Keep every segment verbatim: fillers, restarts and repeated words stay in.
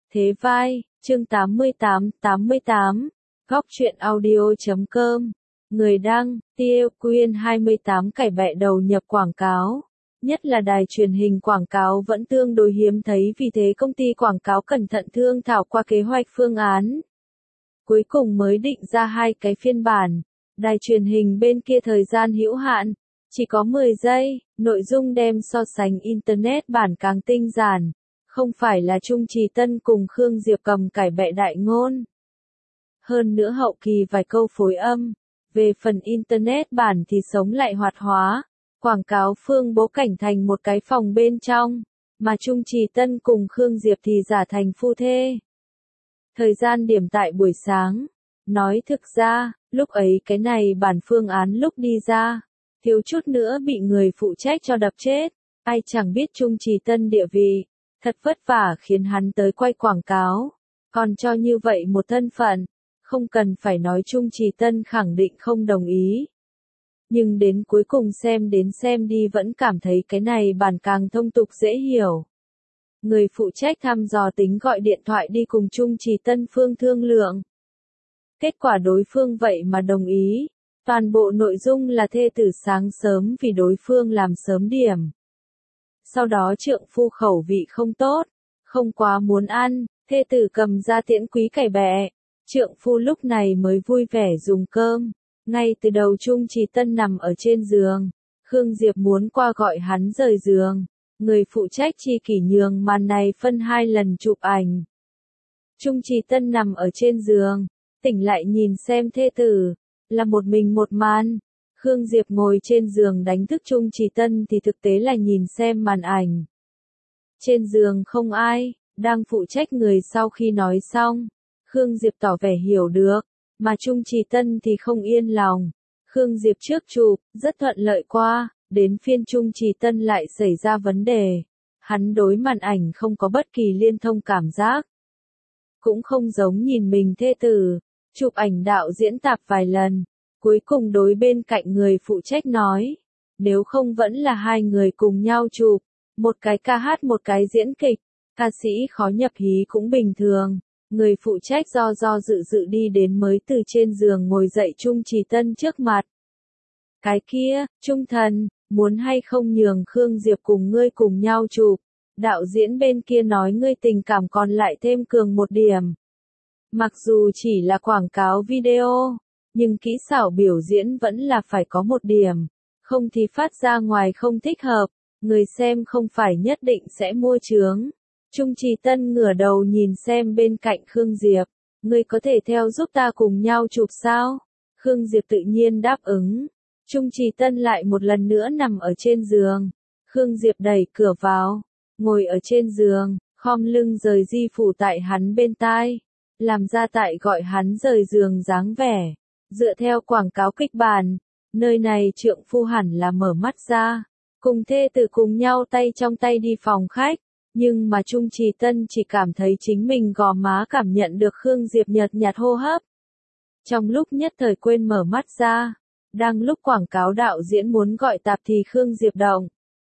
Thế vai, chương tám mươi tám, tám mươi tám, góc truyện audio chấm com, người đăng, Tiêu Quyên hai mươi tám cày bẹ đầu nhập quảng cáo. Nhất là đài truyền hình quảng cáo vẫn tương đối hiếm thấy, vì thế công ty quảng cáo cẩn thận thương thảo qua kế hoạch phương án. Cuối cùng mới định ra hai cái phiên bản. Đài truyền hình bên kia thời gian hữu hạn, chỉ có mười giây, nội dung đem so sánh Internet bản càng tinh giản. Không phải là Trung Trì Tân cùng Khương Diệp cầm cải bẹ đại ngôn. Hơn nữa hậu kỳ vài câu phối âm. Về phần Internet bản thì sống lại hoạt hóa. Quảng cáo phương bố cảnh thành một cái phòng bên trong. Mà Trung Trì Tân cùng Khương Diệp thì giả thành phu thê. Thời gian điểm tại buổi sáng. Nói thực ra, lúc ấy cái này bản phương án lúc đi ra. Thiếu chút nữa bị người phụ trách cho đập chết. Ai chẳng biết Trung Trì Tân địa vị. Thật vất vả khiến hắn tới quay quảng cáo. Còn cho như vậy một thân phận. Không cần phải nói Trung Trì Tân khẳng định không đồng ý. Nhưng đến cuối cùng xem đến xem đi vẫn cảm thấy cái này bản càng thông tục dễ hiểu. Người phụ trách thăm dò tính gọi điện thoại đi cùng Trung Trì Tân phương thương lượng. Kết quả đối phương vậy mà đồng ý. Toàn bộ nội dung là thê tử sáng sớm vì đối phương làm sớm điểm. Sau đó trượng phu khẩu vị không tốt, không quá muốn ăn, thê tử cầm ra tiễn quý cày bẹ. Trượng phu lúc này mới vui vẻ dùng cơm. Ngay từ đầu Trung Trì Tân nằm ở trên giường. Khương Diệp muốn qua gọi hắn rời giường. Người phụ trách chi kỷ nhường màn này phân hai lần chụp ảnh. Trung Trì Tân nằm ở trên giường, tỉnh lại nhìn xem thê tử, là một mình một màn. Khương Diệp ngồi trên giường đánh thức Trung Trì Tân thì thực tế là nhìn xem màn ảnh. Trên giường không ai, đang phụ trách người sau khi nói xong. Khương Diệp tỏ vẻ hiểu được, mà Trung Trì Tân thì không yên lòng. Khương Diệp trước chụp, rất thuận lợi qua, đến phiên Trung Trì Tân lại xảy ra vấn đề. Hắn đối màn ảnh không có bất kỳ liên thông cảm giác. Cũng không giống nhìn mình thê tử, chụp ảnh đạo diễn tạp vài lần. Cuối cùng đối bên cạnh người phụ trách nói, nếu không vẫn là hai người cùng nhau chụp, một cái ca hát một cái diễn kịch, ca sĩ khó nhập hí cũng bình thường. Người phụ trách do do dự dự đi đến mới từ trên giường ngồi dậy Trung Trì Tân trước mặt. Cái kia, Trung thần, muốn hay không nhường Khương Diệp cùng ngươi cùng nhau chụp, đạo diễn bên kia nói ngươi tình cảm còn lại thêm cường một điểm. Mặc dù chỉ là quảng cáo video, nhưng kỹ xảo biểu diễn vẫn là phải có một điểm, không thì phát ra ngoài không thích hợp, người xem không phải nhất định sẽ mua chướng. Trung Trì Tân ngửa đầu nhìn xem bên cạnh Khương Diệp, ngươi có thể theo giúp ta cùng nhau chụp sao? Khương Diệp tự nhiên đáp ứng. Trung Trì Tân lại một lần nữa nằm ở trên giường. Khương Diệp đẩy cửa vào, ngồi ở trên giường, khom lưng rời di phủ tại hắn bên tai, làm ra tại gọi hắn rời giường dáng vẻ. Dựa theo quảng cáo kịch bản, nơi này trượng phu hẳn là mở mắt ra, cùng thê tử cùng nhau tay trong tay đi phòng khách, nhưng mà Trung Trì Tân chỉ cảm thấy chính mình gò má cảm nhận được Khương Diệp nhợt nhạt hô hấp. Trong lúc nhất thời quên mở mắt ra, đang lúc quảng cáo đạo diễn muốn gọi tạp thì Khương Diệp động.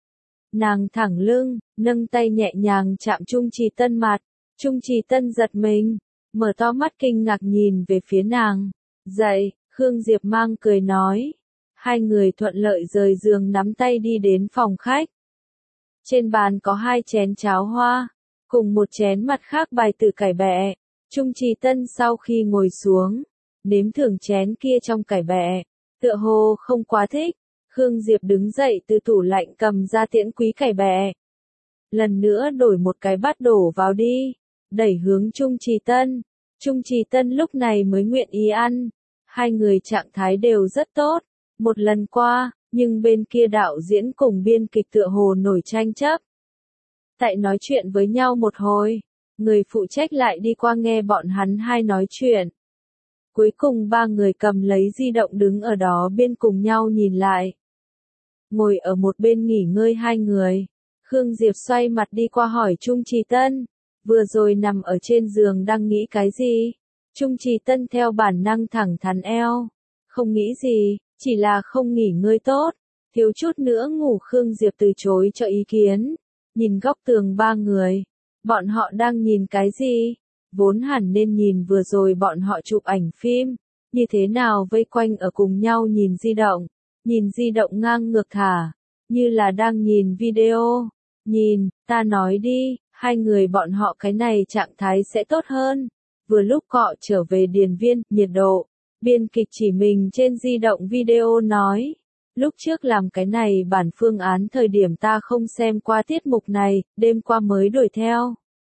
Nàng thẳng lưng, nâng tay nhẹ nhàng chạm Trung Trì Tân mặt, Trung Trì Tân giật mình, mở to mắt kinh ngạc nhìn về phía nàng. Dậy, Khương Diệp mang cười nói. Hai người thuận lợi rời giường nắm tay đi đến phòng khách. Trên bàn có hai chén cháo hoa, cùng một chén mặt khác bài tử cải bẹ. Trung Trì Tân sau khi ngồi xuống, nếm thưởng chén kia trong cải bẹ, tựa hồ không quá thích. Khương Diệp đứng dậy từ tủ lạnh cầm ra tiễn quý cải bẹ. Lần nữa đổi một cái bát đổ vào đi, đẩy hướng Trung Trì Tân. Trung Trì Tân lúc này mới nguyện ý ăn. Hai người trạng thái đều rất tốt. Một lần qua, nhưng bên kia đạo diễn cùng biên kịch tựa hồ nổi tranh chấp. Tại nói chuyện với nhau một hồi, người phụ trách lại đi qua nghe bọn hắn hai nói chuyện. Cuối cùng ba người cầm lấy di động đứng ở đó bên cùng nhau nhìn lại. Ngồi ở một bên nghỉ ngơi hai người. Khương Diệp xoay mặt đi qua hỏi Trung Trì Tân. Vừa rồi nằm ở trên giường đang nghĩ cái gì? Trung Trì Tân theo bản năng thẳng thắn eo. Không nghĩ gì, chỉ là không nghỉ ngơi tốt. Thiếu chút nữa ngủ. Khương Diệp từ chối cho ý kiến. Nhìn góc tường ba người. Bọn họ đang nhìn cái gì? Vốn hẳn nên nhìn vừa rồi bọn họ chụp ảnh phim, như thế nào vây quanh ở cùng nhau nhìn di động, nhìn di động ngang ngược thả, như là đang nhìn video. Nhìn, ta nói đi, hai người bọn họ cái này trạng thái sẽ tốt hơn. Vừa lúc cọ trở về điền viên, nhiệt độ, biên kịch chỉ mình trên di động video nói. Lúc trước làm cái này bản phương án thời điểm ta không xem qua tiết mục này, đêm qua mới đuổi theo.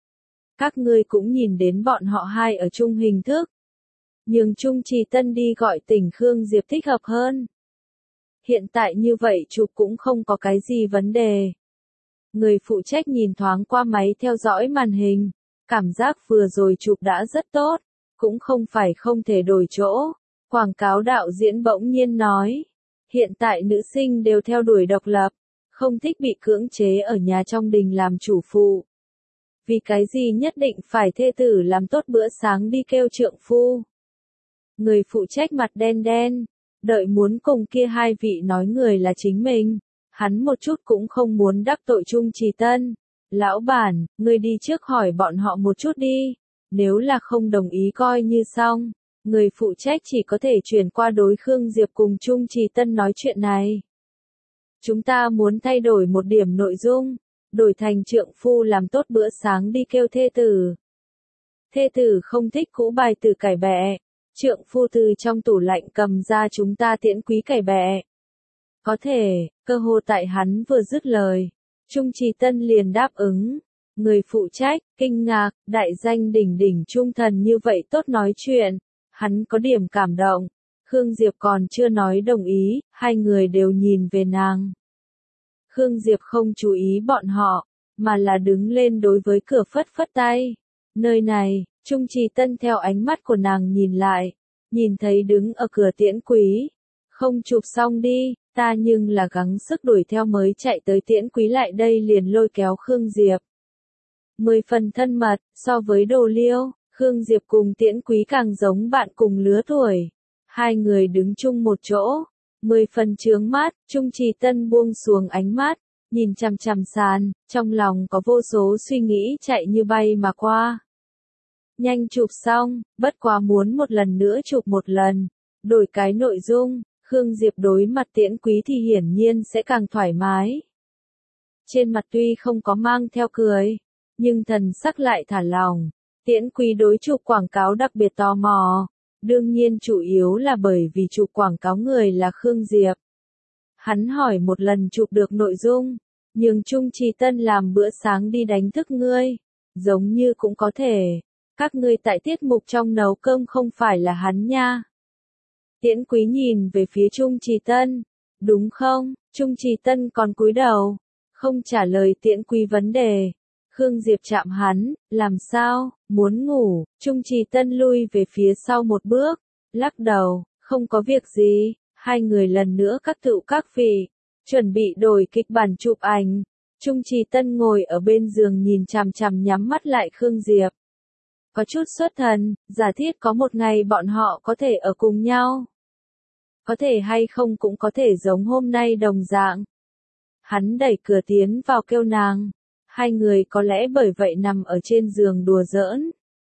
Các ngươi cũng nhìn đến bọn họ hai ở chung hình thức. Nhường Trung Trì Tân đi gọi tỉnh Khương Diệp thích hợp hơn. Hiện tại như vậy chụp cũng không có cái gì vấn đề. Người phụ trách nhìn thoáng qua máy theo dõi màn hình. Cảm giác vừa rồi chụp đã rất tốt, cũng không phải không thể đổi chỗ. Quảng cáo đạo diễn bỗng nhiên nói. Hiện tại nữ sinh đều theo đuổi độc lập, không thích bị cưỡng chế ở nhà trong đình làm chủ phụ. Vì cái gì nhất định phải thê tử làm tốt bữa sáng đi kêu trượng phu. Người phụ trách mặt đen đen, đợi muốn cùng kia hai vị nói người là chính mình. Hắn một chút cũng không muốn đắc tội Trung Trì Tân. Lão bản, ngươi đi trước hỏi bọn họ một chút đi. Nếu là không đồng ý coi như xong. Người phụ trách chỉ có thể chuyển qua đối Khương Diệp cùng Trung Trì Tân nói chuyện này. Chúng ta muốn thay đổi một điểm nội dung, đổi thành trượng phu làm tốt bữa sáng đi kêu thê tử. Thê tử không thích cũ bài từ cải bẹ, trượng phu từ trong tủ lạnh cầm ra chúng ta tiễn quý cải bẹ. Có thể, cơ hồ tại hắn vừa dứt lời, Trung Trì Tân liền đáp ứng. Người phụ trách, kinh ngạc, đại danh đỉnh đỉnh trung thần như vậy tốt nói chuyện. Hắn có điểm cảm động. Khương Diệp còn chưa nói đồng ý, hai người đều nhìn về nàng. Khương Diệp không chú ý bọn họ, mà là đứng lên đối với cửa phất phất tay. Nơi này, Trung Trì Tân theo ánh mắt của nàng nhìn lại, nhìn thấy đứng ở cửa tiễn quý. Không chụp xong đi, ta nhưng là gắng sức đuổi theo mới chạy tới tiễn quý lại đây liền lôi kéo Khương Diệp. Mười phần thân mật, so với Đồ Liêu. Khương Diệp cùng tiễn quý càng giống bạn cùng lứa tuổi. Hai người đứng chung một chỗ. Mười phần chướng mắt, Trung Trì Tân buông xuống ánh mắt, nhìn chằm chằm sàn, trong lòng có vô số suy nghĩ chạy như bay mà qua. Nhanh chụp xong, bất quá muốn một lần nữa chụp một lần, đổi cái nội dung, Khương Diệp đối mặt tiễn quý thì hiển nhiên sẽ càng thoải mái. Trên mặt tuy không có mang theo cười, nhưng thần sắc lại thả lòng. Tiễn quý đối chụp quảng cáo đặc biệt tò mò, đương nhiên chủ yếu là bởi vì chụp quảng cáo người là Khương Diệp. Hắn hỏi một lần chụp được nội dung, nhường Trung Trì Tân làm bữa sáng đi đánh thức ngươi, giống như cũng có thể, các ngươi tại tiết mục trong nấu cơm không phải là hắn nha. Tiễn quý nhìn về phía Trung Trì Tân, đúng không? Trung Trì Tân còn cúi đầu, không trả lời tiễn quý vấn đề. Khương Diệp chạm hắn, làm sao, muốn ngủ, Trung Trì Tân lui về phía sau một bước, lắc đầu, không có việc gì, hai người lần nữa các tựu các vị, chuẩn bị đổi kịch bản chụp ảnh. Trung Trì Tân ngồi ở bên giường nhìn chằm chằm nhắm mắt lại Khương Diệp. Có chút xuất thần, giả thiết có một ngày bọn họ có thể ở cùng nhau. Có thể hay không cũng có thể giống hôm nay đồng dạng. Hắn đẩy cửa tiến vào kêu nàng. Hai người có lẽ bởi vậy nằm ở trên giường đùa giỡn.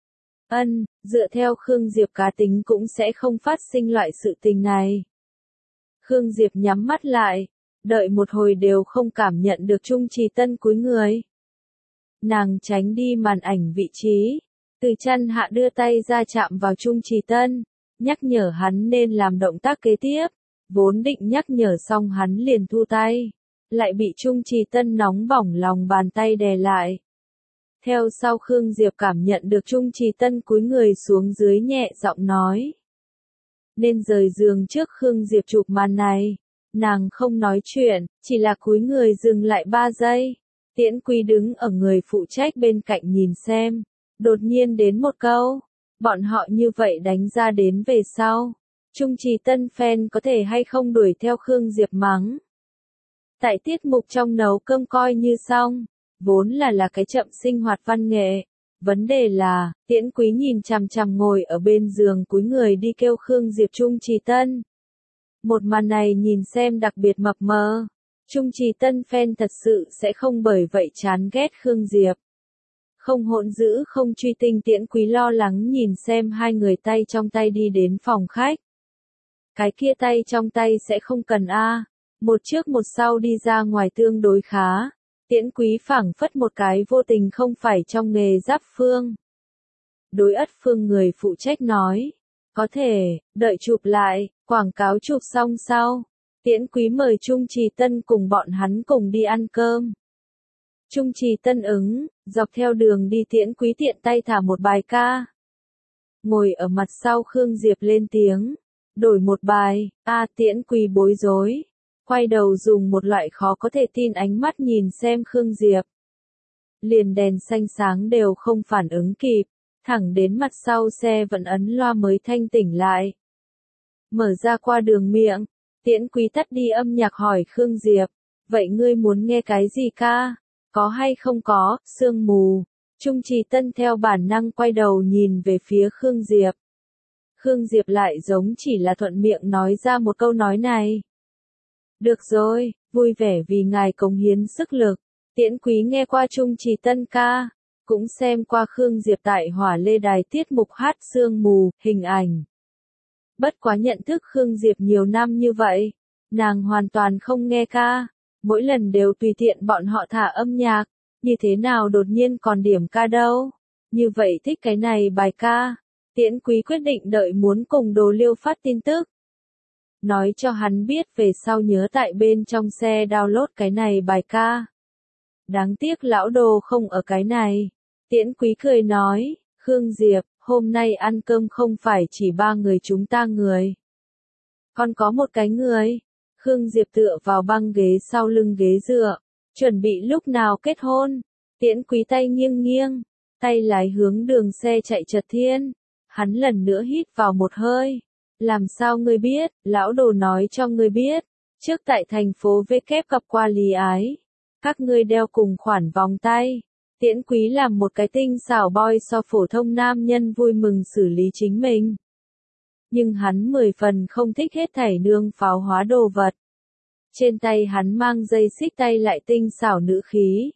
Ân, dựa theo Khương Diệp cá tính cũng sẽ không phát sinh loại sự tình này. Khương Diệp nhắm mắt lại, đợi một hồi đều không cảm nhận được Trung Trì Tân cúi người. Nàng tránh đi màn ảnh vị trí, từ chân hạ đưa tay ra chạm vào Trung Trì Tân, nhắc nhở hắn nên làm động tác kế tiếp, vốn định nhắc nhở xong hắn liền thu tay. Lại bị Trung Trì Tân nóng bỏng lòng bàn tay đè lại. Theo sau Khương Diệp cảm nhận được Trung Trì Tân cúi người xuống dưới nhẹ giọng nói. Nên rời giường trước Khương Diệp chụp màn này. Nàng không nói chuyện, chỉ là cúi người dừng lại ba giây. Tiễn quý đứng ở người phụ trách bên cạnh nhìn xem. Đột nhiên đến một câu. Bọn họ như vậy đánh ra đến về sau. Trung Trì Tân fan có thể hay không đuổi theo Khương Diệp mắng. Tại tiết mục trong nấu cơm coi như xong, vốn là là cái chậm sinh hoạt văn nghệ. Vấn đề là, tiễn quý nhìn chằm chằm ngồi ở bên giường cúi người đi kêu Khương Diệp Trung Trì Tân. Một màn này nhìn xem đặc biệt mập mờ. Trung Trì Tân fan thật sự sẽ không bởi vậy chán ghét Khương Diệp. Không hỗn dữ không truy tinh Tiễn Quý lo lắng nhìn xem hai người tay trong tay đi đến phòng khách. Cái kia tay trong tay sẽ không cần a. Một trước một sau đi ra ngoài tương đối khá. Tiễn Quý phảng phất một cái vô tình không phải trong nghề giáp phương. Đối ất phương người phụ trách nói. Có thể, đợi chụp lại, quảng cáo chụp xong sau. Tiễn Quý mời Trung Trì Tân cùng bọn hắn cùng đi ăn cơm. Trung Trì Tân ứng, dọc theo đường đi Tiễn Quý tiện tay thả một bài ca. Ngồi ở mặt sau Khương Diệp lên tiếng. Đổi một bài, a Tiễn Quý bối rối. Quay đầu dùng một loại khó có thể tin ánh mắt nhìn xem Khương Diệp. Liền đèn xanh sáng đều không phản ứng kịp, thẳng đến mặt sau xe vẫn ấn loa mới thanh tỉnh lại. Mở ra qua đường miệng, Tiễn Quý tắt đi âm nhạc hỏi Khương Diệp, vậy ngươi muốn nghe cái gì ca? Có hay không có, sương mù. Trung Trì Tân theo bản năng quay đầu nhìn về phía Khương Diệp. Khương Diệp lại giống chỉ là thuận miệng nói ra một câu nói này. Được rồi, vui vẻ vì ngài cống hiến sức lực. Tiễn Quý nghe qua Trung Trì Tân ca, cũng xem qua Khương Diệp tại Hỏa Lê Đài tiết mục hát sương mù, hình ảnh. Bất quá nhận thức Khương Diệp nhiều năm như vậy, nàng hoàn toàn không nghe ca, mỗi lần đều tùy tiện bọn họ thả âm nhạc, như thế nào đột nhiên còn điểm ca đâu. Như vậy thích cái này bài ca, Tiễn Quý quyết định đợi muốn cùng Đồ Liêu phát tin tức. Nói cho hắn biết về sau nhớ tại bên trong xe download cái này bài ca. Đáng tiếc lão Đồ không ở cái này. Tiễn Quý cười nói, Khương Diệp, hôm nay ăn cơm không phải chỉ ba người chúng ta người. Còn có một cái người. Khương Diệp tựa vào băng ghế sau lưng ghế dựa, chuẩn bị lúc nào kết hôn. Tiễn Quý tay nghiêng nghiêng, tay lái hướng đường xe chạy chật thiên. Hắn lần nữa hít vào một hơi. Làm sao ngươi biết, lão Đồ nói cho ngươi biết. Trước tại thành phố V kép gặp qua Lý Ái. Các ngươi đeo cùng khoản vòng tay. Tiễn Quý làm một cái tinh xảo boy so phổ thông nam nhân vui mừng xử lý chính mình. Nhưng hắn mười phần không thích hết thảy nương pháo hóa đồ vật. Trên tay hắn mang dây xích tay lại tinh xảo nữ khí.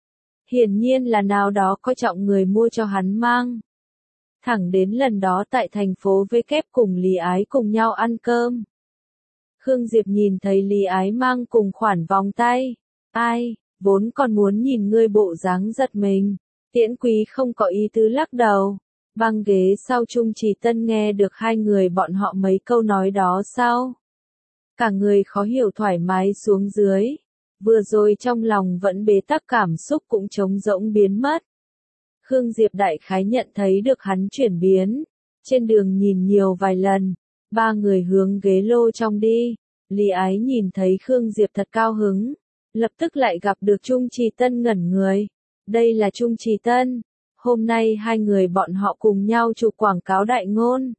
Hiển nhiên là nào đó coi trọng người mua cho hắn mang. Thẳng đến lần đó tại thành phố V kép cùng Lý Ái cùng nhau ăn cơm. Khương Diệp nhìn thấy Lý Ái mang cùng khoản vòng tay. Ai, vốn còn muốn nhìn ngươi bộ dáng giật mình. Tiễn Quý không có ý tứ lắc đầu. Băng ghế sau Trung Trì Tân nghe được hai người bọn họ mấy câu nói đó sau. Cả người khó hiểu thoải mái xuống dưới. Vừa rồi trong lòng vẫn bế tắc cảm xúc cũng trống rỗng biến mất. Khương Diệp đại khái nhận thấy được hắn chuyển biến. Trên đường nhìn nhiều vài lần. Ba người hướng ghế lô trong đi. Lý Ái nhìn thấy Khương Diệp thật cao hứng. Lập tức lại gặp được Trung Trì Tân ngẩn người. Đây là Trung Trì Tân. Hôm nay hai người bọn họ cùng nhau chụp quảng cáo đại ngôn.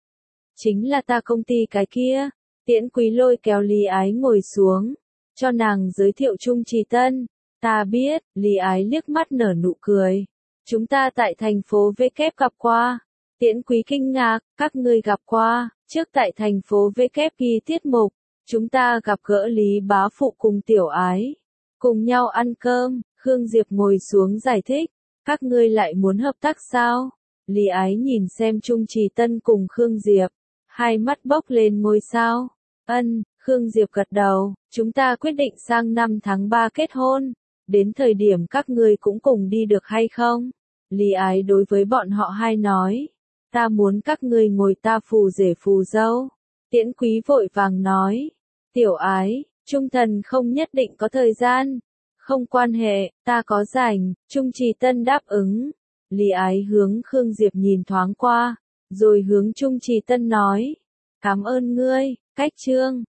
Chính là ta công ty cái kia. Tiễn Quý lôi kéo Lý Ái ngồi xuống. Cho nàng giới thiệu Trung Trì Tân. Ta biết, Lý Ái liếc mắt nở nụ cười. Chúng ta tại thành phố V kép gặp qua. Tiễn Quý kinh ngạc, các ngươi gặp qua. Trước tại thành phố V kép ghi tiết mục. Chúng ta gặp gỡ Lý bá phụ cùng Tiểu Ái. Cùng nhau ăn cơm, Khương Diệp ngồi xuống giải thích. Các ngươi lại muốn hợp tác sao? Lý Ái nhìn xem Trung Trì Tân cùng Khương Diệp. Hai mắt bốc lên ngôi sao. Ân, Khương Diệp gật đầu. Chúng ta quyết định sang năm tháng ba kết hôn. Đến thời điểm các ngươi cũng cùng đi được hay không? Lý Ái đối với bọn họ hai nói. Ta muốn các ngươi ngồi ta phù rể phù dâu. Tiễn Quý vội vàng nói. Tiểu Ái, Trung Thần không nhất định có thời gian. Không quan hệ, ta có rảnh. Trung Trì Tân đáp ứng. Lý Ái hướng Khương Diệp nhìn thoáng qua. Rồi hướng Trung Trì Tân nói. Cảm ơn ngươi, cách chương.